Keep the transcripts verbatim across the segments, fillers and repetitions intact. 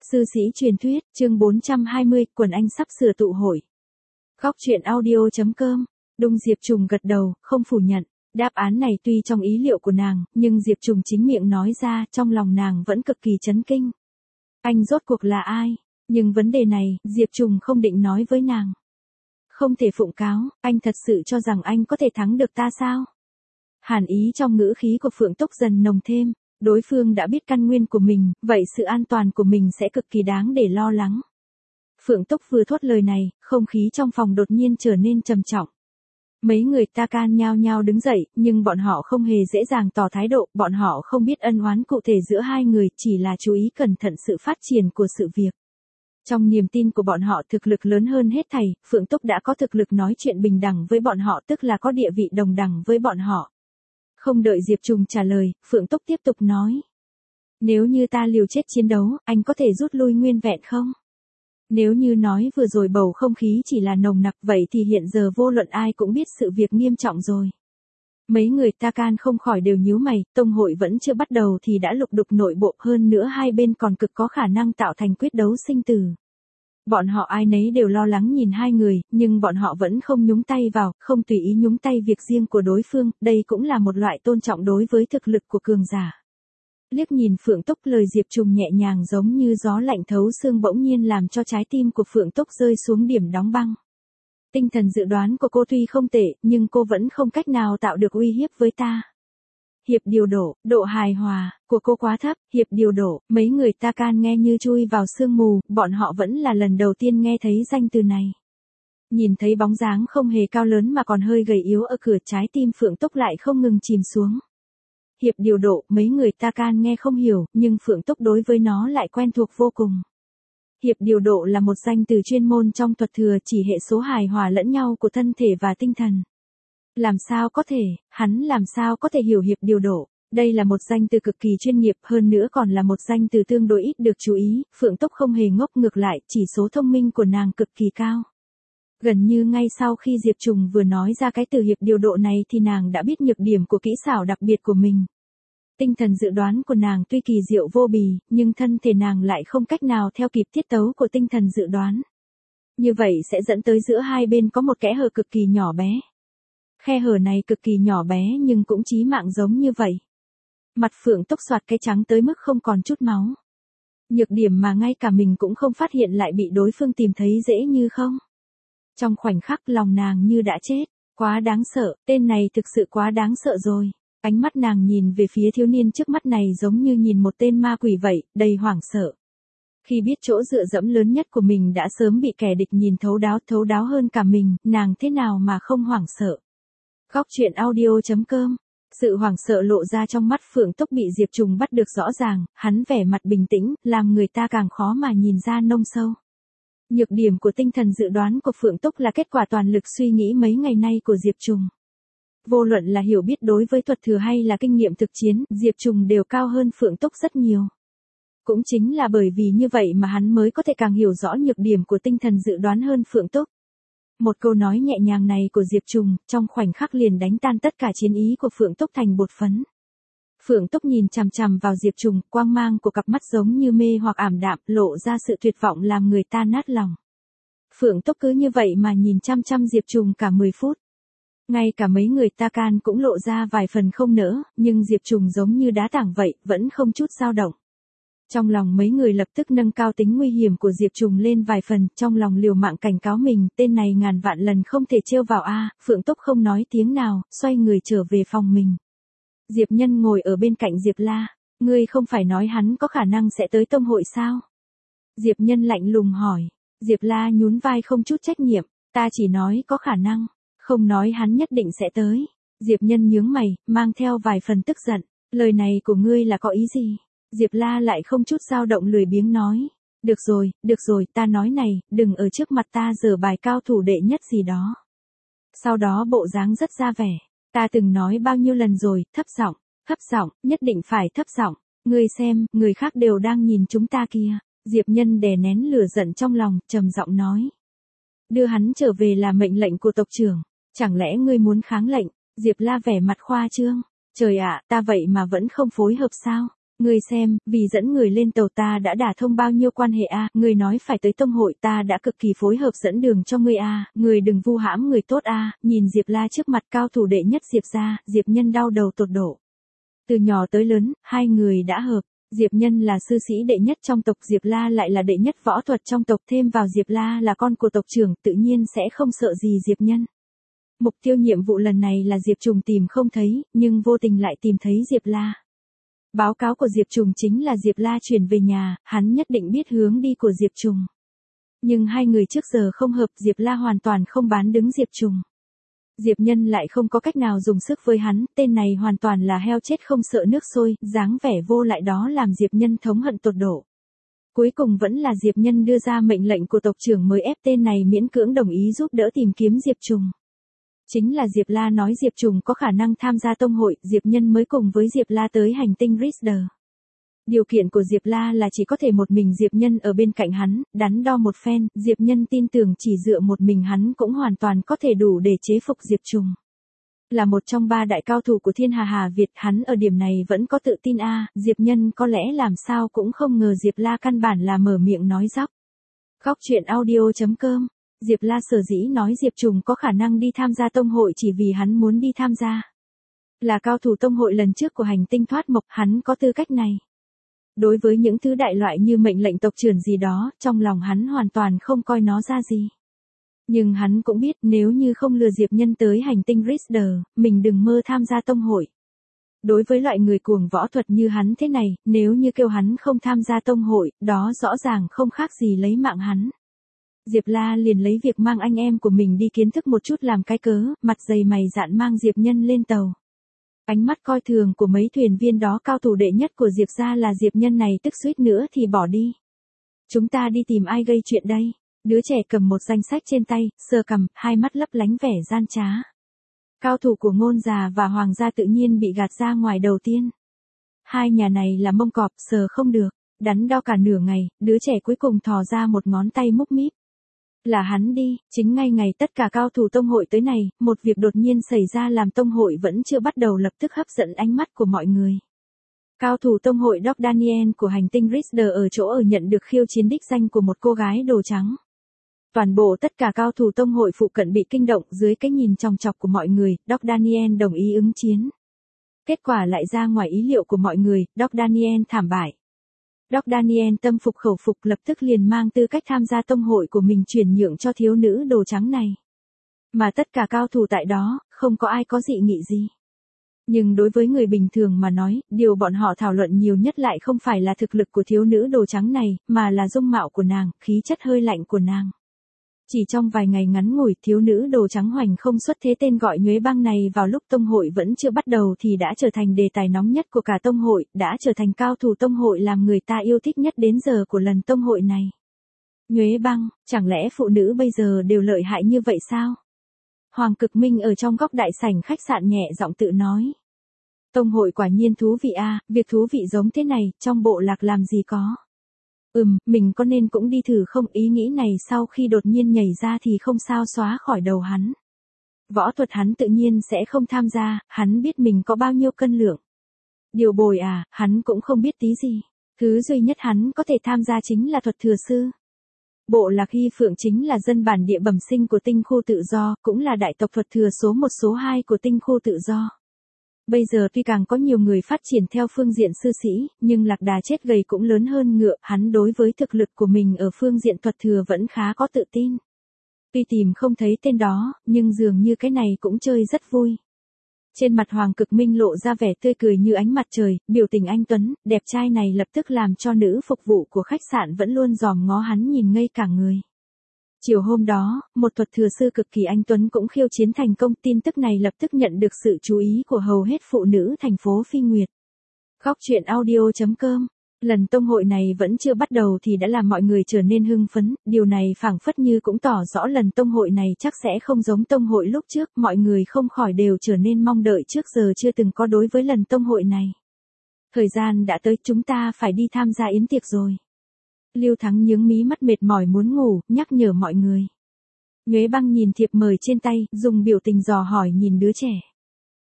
Sư sĩ truyền thuyết, chương bốn trăm hai mươi, quần anh sắp sửa tụ hội. Góc truyện audio.com. Đung Diệp Trùng gật đầu, không phủ nhận. Đáp án này tuy trong ý liệu của nàng, nhưng Diệp Trùng chính miệng nói ra, trong lòng nàng vẫn cực kỳ chấn kinh. Anh rốt cuộc là ai? Nhưng vấn đề này, Diệp Trùng không định nói với nàng. Không thể phụng cáo, anh thật sự cho rằng anh có thể thắng được ta sao? Hàn ý trong ngữ khí của Phượng Túc dần nồng thêm. Đối phương đã biết căn nguyên của mình, vậy sự an toàn của mình sẽ cực kỳ đáng để lo lắng. Phượng Túc vừa thốt lời này, không khí trong phòng đột nhiên trở nên trầm trọng. Mấy người ta can nhao nhao đứng dậy, nhưng bọn họ không hề dễ dàng tỏ thái độ, bọn họ không biết ân oán cụ thể giữa hai người, chỉ là chú ý cẩn thận sự phát triển của sự việc. Trong niềm tin của bọn họ thực lực lớn hơn hết thảy, Phượng Túc đã có thực lực nói chuyện bình đẳng với bọn họ, tức là có địa vị đồng đẳng với bọn họ. Không đợi Diệp Trùng trả lời, Phượng Túc tiếp tục nói. Nếu như ta liều chết chiến đấu, anh có thể rút lui nguyên vẹn không? Nếu như nói vừa rồi bầu không khí chỉ là nồng nặc vậy thì hiện giờ vô luận ai cũng biết sự việc nghiêm trọng rồi. Mấy người ta can không khỏi đều nhíu mày, tông hội vẫn chưa bắt đầu thì đã lục đục nội bộ, hơn nữa hai bên còn cực có khả năng tạo thành quyết đấu sinh tử. Bọn họ ai nấy đều lo lắng nhìn hai người, nhưng bọn họ vẫn không nhúng tay vào, không tùy ý nhúng tay việc riêng của đối phương, đây cũng là một loại tôn trọng đối với thực lực của cường giả. Liếc nhìn Phượng Túc, lời Diệp Trùng nhẹ nhàng giống như gió lạnh thấu xương bỗng nhiên làm cho trái tim của Phượng Túc rơi xuống điểm đóng băng. Tinh thần dự đoán của cô tuy không tệ, nhưng cô vẫn không cách nào tạo được uy hiếp với ta. Hiệp điều độ, độ hài hòa của cô quá thấp, hiệp điều độ, mấy người ta can nghe như chui vào sương mù, bọn họ vẫn là lần đầu tiên nghe thấy danh từ này. Nhìn thấy bóng dáng không hề cao lớn mà còn hơi gầy yếu ở cửa, trái tim Phượng Túc lại không ngừng chìm xuống. Hiệp điều độ, mấy người ta can nghe không hiểu, nhưng Phượng Túc đối với nó lại quen thuộc vô cùng. Hiệp điều độ là một danh từ chuyên môn trong thuật thừa, chỉ hệ số hài hòa lẫn nhau của thân thể và tinh thần. Làm sao có thể, hắn làm sao có thể hiểu hiệp điều độ, đây là một danh từ cực kỳ chuyên nghiệp, hơn nữa còn là một danh từ tương đối ít được chú ý, Phượng Túc không hề ngốc, ngược lại, chỉ số thông minh của nàng cực kỳ cao. Gần như ngay sau khi Diệp Trùng vừa nói ra cái từ hiệp điều độ này thì nàng đã biết nhược điểm của kỹ xảo đặc biệt của mình. Tinh thần dự đoán của nàng tuy kỳ diệu vô bì, nhưng thân thể nàng lại không cách nào theo kịp tiết tấu của tinh thần dự đoán. Như vậy sẽ dẫn tới giữa hai bên có một kẽ hở cực kỳ nhỏ bé. Khe hở này cực kỳ nhỏ bé nhưng cũng chí mạng giống như vậy. Mặt Phượng Túc xoạt cái trắng tới mức không còn chút máu. Nhược điểm mà ngay cả mình cũng không phát hiện lại bị đối phương tìm thấy dễ như không. Trong khoảnh khắc lòng nàng như đã chết, quá đáng sợ, tên này thực sự quá đáng sợ rồi. Ánh mắt nàng nhìn về phía thiếu niên trước mắt này giống như nhìn một tên ma quỷ vậy, đầy hoảng sợ. Khi biết chỗ dựa dẫm lớn nhất của mình đã sớm bị kẻ địch nhìn thấu đáo, thấu đáo hơn cả mình, nàng thế nào mà không hoảng sợ. Góc truyện audio.com. Sự hoảng sợ lộ ra trong mắt Phượng Túc bị Diệp Trùng bắt được rõ ràng, hắn vẻ mặt bình tĩnh, làm người ta càng khó mà nhìn ra nông sâu. Nhược điểm của tinh thần dự đoán của Phượng Túc là kết quả toàn lực suy nghĩ mấy ngày nay của Diệp Trùng. Vô luận là hiểu biết đối với thuật thừa hay là kinh nghiệm thực chiến, Diệp Trùng đều cao hơn Phượng Túc rất nhiều. Cũng chính là bởi vì như vậy mà hắn mới có thể càng hiểu rõ nhược điểm của tinh thần dự đoán hơn Phượng Túc. Một câu nói nhẹ nhàng này của Diệp Trùng, trong khoảnh khắc liền đánh tan tất cả chiến ý của Phượng Túc thành bột phấn. Phượng Túc nhìn chằm chằm vào Diệp Trùng, quang mang của cặp mắt giống như mê hoặc ảm đạm, lộ ra sự tuyệt vọng làm người ta nát lòng. Phượng Túc cứ như vậy mà nhìn chăm chăm Diệp Trùng cả mười phút. Ngay cả mấy người ta can cũng lộ ra vài phần không nỡ, nhưng Diệp Trùng giống như đá tảng vậy, vẫn không chút dao động. Trong lòng mấy người lập tức nâng cao tính nguy hiểm của Diệp Trùng lên vài phần, trong lòng liều mạng cảnh cáo mình, tên này ngàn vạn lần không thể trêu vào a. Phượng Túc không nói tiếng nào, xoay người trở về phòng mình. Diệp Nhân ngồi ở bên cạnh Diệp La, ngươi không phải nói hắn có khả năng sẽ tới tông hội sao? Diệp Nhân lạnh lùng hỏi. Diệp La nhún vai không chút trách nhiệm, ta chỉ nói có khả năng, không nói hắn nhất định sẽ tới. Diệp Nhân nhướng mày, mang theo vài phần tức giận, lời này của ngươi là có ý gì? Diệp La lại không chút dao động, lười biếng nói. Được rồi, được rồi, ta nói này, đừng ở trước mặt ta giở bài cao thủ đệ nhất gì đó. Sau đó bộ dáng rất ra vẻ. Ta từng nói bao nhiêu lần rồi, thấp giọng, thấp giọng, nhất định phải thấp giọng. Ngươi xem, người khác đều đang nhìn chúng ta kia. Diệp Nhân đè nén lửa giận trong lòng, trầm giọng nói. Đưa hắn trở về là mệnh lệnh của tộc trưởng. Chẳng lẽ ngươi muốn kháng lệnh? Diệp La vẻ mặt khoa trương. Trời ạ, ta vậy mà vẫn không phối hợp sao? Ngươi xem, vì dẫn người lên tàu ta đã đả thông bao nhiêu quan hệ a, ngươi nói phải tới tông hội ta đã cực kỳ phối hợp dẫn đường cho ngươi a, ngươi đừng vu hãm người tốt a. Nhìn Diệp La trước mặt cao thủ đệ nhất Diệp gia, Diệp Nhân đau đầu tột độ. Từ nhỏ tới lớn, hai người đã hợp. Diệp Nhân là sư sĩ đệ nhất trong tộc, Diệp La lại là đệ nhất võ thuật trong tộc, thêm vào Diệp La là con của tộc trưởng, tự nhiên sẽ không sợ gì Diệp Nhân. Mục tiêu nhiệm vụ lần này là Diệp Trùng tìm không thấy, nhưng vô tình lại tìm thấy Diệp La. Báo cáo của Diệp Trùng chính là Diệp La chuyển về nhà, hắn nhất định biết hướng đi của Diệp Trùng. Nhưng hai người trước giờ không hợp, Diệp La hoàn toàn không bán đứng Diệp Trùng. Diệp Nhân lại không có cách nào dùng sức với hắn, tên này hoàn toàn là heo chết không sợ nước sôi, dáng vẻ vô lại đó làm Diệp Nhân thống hận tột độ. Cuối cùng vẫn là Diệp Nhân đưa ra mệnh lệnh của tộc trưởng mới ép tên này miễn cưỡng đồng ý giúp đỡ tìm kiếm Diệp Trùng. Chính là Diệp La nói Diệp Trùng có khả năng tham gia tông hội, Diệp Nhân mới cùng với Diệp La tới hành tinh Richter. Điều kiện của Diệp La là chỉ có thể một mình Diệp Nhân ở bên cạnh hắn, đắn đo một phen, Diệp Nhân tin tưởng chỉ dựa một mình hắn cũng hoàn toàn có thể đủ để chế phục Diệp Trùng. Là một trong ba đại cao thủ của Thiên Hà Hà Việt, hắn ở điểm này vẫn có tự tin a, Diệp Nhân có lẽ làm sao cũng không ngờ Diệp La căn bản là mở miệng nói dóc. Góc truyện audio chấm com. Diệp La sở dĩ nói Diệp Trùng có khả năng đi tham gia tông hội chỉ vì hắn muốn đi tham gia. Là cao thủ tông hội lần trước của hành tinh thoát mộc, hắn có tư cách này. Đối với những thứ đại loại như mệnh lệnh tộc trưởng gì đó, trong lòng hắn hoàn toàn không coi nó ra gì. Nhưng hắn cũng biết nếu như không lừa Diệp Nhân tới hành tinh Richter, mình đừng mơ tham gia tông hội. Đối với loại người cuồng võ thuật như hắn thế này, nếu như kêu hắn không tham gia tông hội, đó rõ ràng không khác gì lấy mạng hắn. Diệp La liền lấy việc mang anh em của mình đi kiến thức một chút làm cái cớ, mặt dày mày dạn mang Diệp Nhân lên tàu. Ánh mắt coi thường của mấy thuyền viên đó cao thủ đệ nhất của Diệp gia là Diệp Nhân này tức suýt nữa thì bỏ đi. Chúng ta đi tìm ai gây chuyện đây? Đứa trẻ cầm một danh sách trên tay, sờ cằm, hai mắt lấp lánh vẻ gian trá. Cao thủ của Ngôn già và Hoàng gia tự nhiên bị gạt ra ngoài đầu tiên. Hai nhà này là mông cọp, sờ không được, đắn đo cả nửa ngày, đứa trẻ cuối cùng thò ra một ngón tay múc míp. Là hắn đi, chính ngay ngày tất cả cao thủ tông hội tới này, một việc đột nhiên xảy ra làm tông hội vẫn chưa bắt đầu lập tức hấp dẫn ánh mắt của mọi người. Cao thủ tông hội Doc Daniel của hành tinh Richter ở chỗ ở nhận được khiêu chiến đích danh của một cô gái đồ trắng. Toàn bộ tất cả cao thủ tông hội phụ cận bị kinh động dưới cái nhìn chòng chọc của mọi người, Doc Daniel đồng ý ứng chiến. Kết quả lại ra ngoài ý liệu của mọi người, Doc Daniel thảm bại. Doc Daniel tâm phục khẩu phục lập tức liền mang tư cách tham gia tông hội của mình chuyển nhượng cho thiếu nữ đồ trắng này. Mà tất cả cao thủ tại đó, không có ai có dị nghị gì. Nhưng đối với người bình thường mà nói, điều bọn họ thảo luận nhiều nhất lại không phải là thực lực của thiếu nữ đồ trắng này, mà là dung mạo của nàng, khí chất hơi lạnh của nàng. Chỉ trong vài ngày ngắn ngủi, thiếu nữ đồ trắng hoành không xuất thế tên gọi Nhuế Băng này vào lúc tông hội vẫn chưa bắt đầu thì đã trở thành đề tài nóng nhất của cả tông hội, đã trở thành cao thủ tông hội làm người ta yêu thích nhất đến giờ của lần tông hội này. Nhuế Băng, chẳng lẽ phụ nữ bây giờ đều lợi hại như vậy sao? Hoàng Cực Minh ở trong góc đại sảnh khách sạn nhẹ giọng tự nói. Tông hội quả nhiên thú vị a, việc thú vị giống thế này, trong bộ lạc làm gì có. Ừm, mình có nên cũng đi thử không, ý nghĩ này sau khi đột nhiên nhảy ra thì không sao xóa khỏi đầu hắn. Võ thuật hắn tự nhiên sẽ không tham gia, hắn biết mình có bao nhiêu cân lượng. Điều bồi à, hắn cũng không biết tí gì. Thứ duy nhất hắn có thể tham gia chính là thuật thừa sư. Bộ lạc Hy Phượng chính là dân bản địa bẩm sinh của tinh khu tự do, cũng là đại tộc thuật thừa số một số hai của tinh khu tự do. Bây giờ tuy càng có nhiều người phát triển theo phương diện sư sĩ, nhưng lạc đà chết gầy cũng lớn hơn ngựa, hắn đối với thực lực của mình ở phương diện thuật thừa vẫn khá có tự tin. Tuy tìm không thấy tên đó, nhưng dường như cái này cũng chơi rất vui. Trên mặt Hoàng Cực Minh lộ ra vẻ tươi cười như ánh mặt trời, biểu tình anh tuấn, đẹp trai này lập tức làm cho nữ phục vụ của khách sạn vẫn luôn dòm ngó hắn nhìn ngây cả người. Chiều hôm đó, một thuật thừa sư cực kỳ anh tuấn cũng khiêu chiến thành công, tin tức này lập tức nhận được sự chú ý của hầu hết phụ nữ thành phố Phi Nguyệt. Góc truyện audio chấm com. Lần tông hội này vẫn chưa bắt đầu thì đã làm mọi người trở nên hưng phấn, điều này phảng phất như cũng tỏ rõ lần tông hội này chắc sẽ không giống tông hội lúc trước, mọi người không khỏi đều trở nên mong đợi trước giờ chưa từng có đối với lần tông hội này. Thời gian đã tới, chúng ta phải đi tham gia yến tiệc rồi. Lưu Thắng nhướng mí mắt mệt mỏi muốn ngủ, nhắc nhở mọi người. Nhuế Băng nhìn thiệp mời trên tay, dùng biểu tình dò hỏi nhìn đứa trẻ.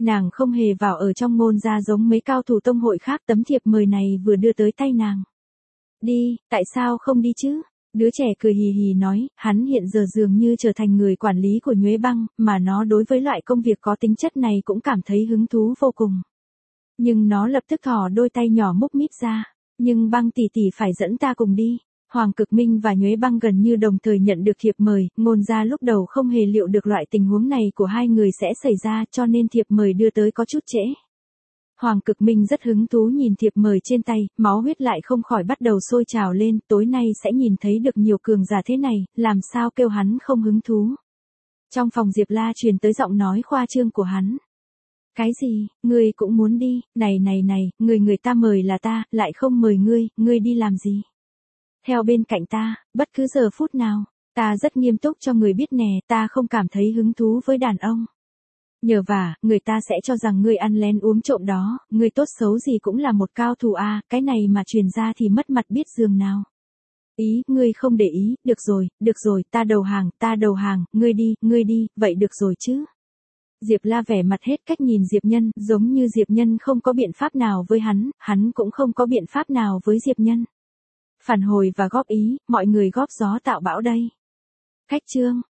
Nàng không hề vào ở trong Ngôn gia giống mấy cao thủ tông hội khác, tấm thiệp mời này vừa đưa tới tay nàng. Đi, tại sao không đi chứ? Đứa trẻ cười hì hì nói, hắn hiện giờ dường như trở thành người quản lý của Nhuế Băng, mà nó đối với loại công việc có tính chất này cũng cảm thấy hứng thú vô cùng. Nhưng nó lập tức thò đôi tay nhỏ múc mít ra. Nhưng Băng tỷ tỷ phải dẫn ta cùng đi. Hoàng Cực Minh và Nhuế Băng gần như đồng thời nhận được thiệp mời, Ngôn gia lúc đầu không hề liệu được loại tình huống này của hai người sẽ xảy ra, cho nên thiệp mời đưa tới có chút trễ. Hoàng Cực Minh rất hứng thú nhìn thiệp mời trên tay, máu huyết lại không khỏi bắt đầu sôi trào lên, tối nay sẽ nhìn thấy được nhiều cường giả thế này, làm sao kêu hắn không hứng thú. Trong phòng Diệp La truyền tới giọng nói khoa trương của hắn. Cái gì, ngươi cũng muốn đi, này này này, người người ta mời là ta, lại không mời ngươi, ngươi đi làm gì? Theo bên cạnh ta, bất cứ giờ phút nào, ta rất nghiêm túc cho người biết nè, ta không cảm thấy hứng thú với đàn ông. Nhờ vả, người ta sẽ cho rằng ngươi ăn lén uống trộm đó, ngươi tốt xấu gì cũng là một cao thủ a, à, cái này mà truyền ra thì mất mặt biết giường nào. Ý, ngươi không để ý, được rồi, được rồi, ta đầu hàng, ta đầu hàng, ngươi đi, ngươi đi, vậy được rồi chứ. Diệp La vẻ mặt hết cách nhìn Diệp Nhân, giống như Diệp Nhân không có biện pháp nào với hắn, hắn cũng không có biện pháp nào với Diệp Nhân. Phản hồi và góp ý, mọi người góp gió tạo bão đây. Khách chương.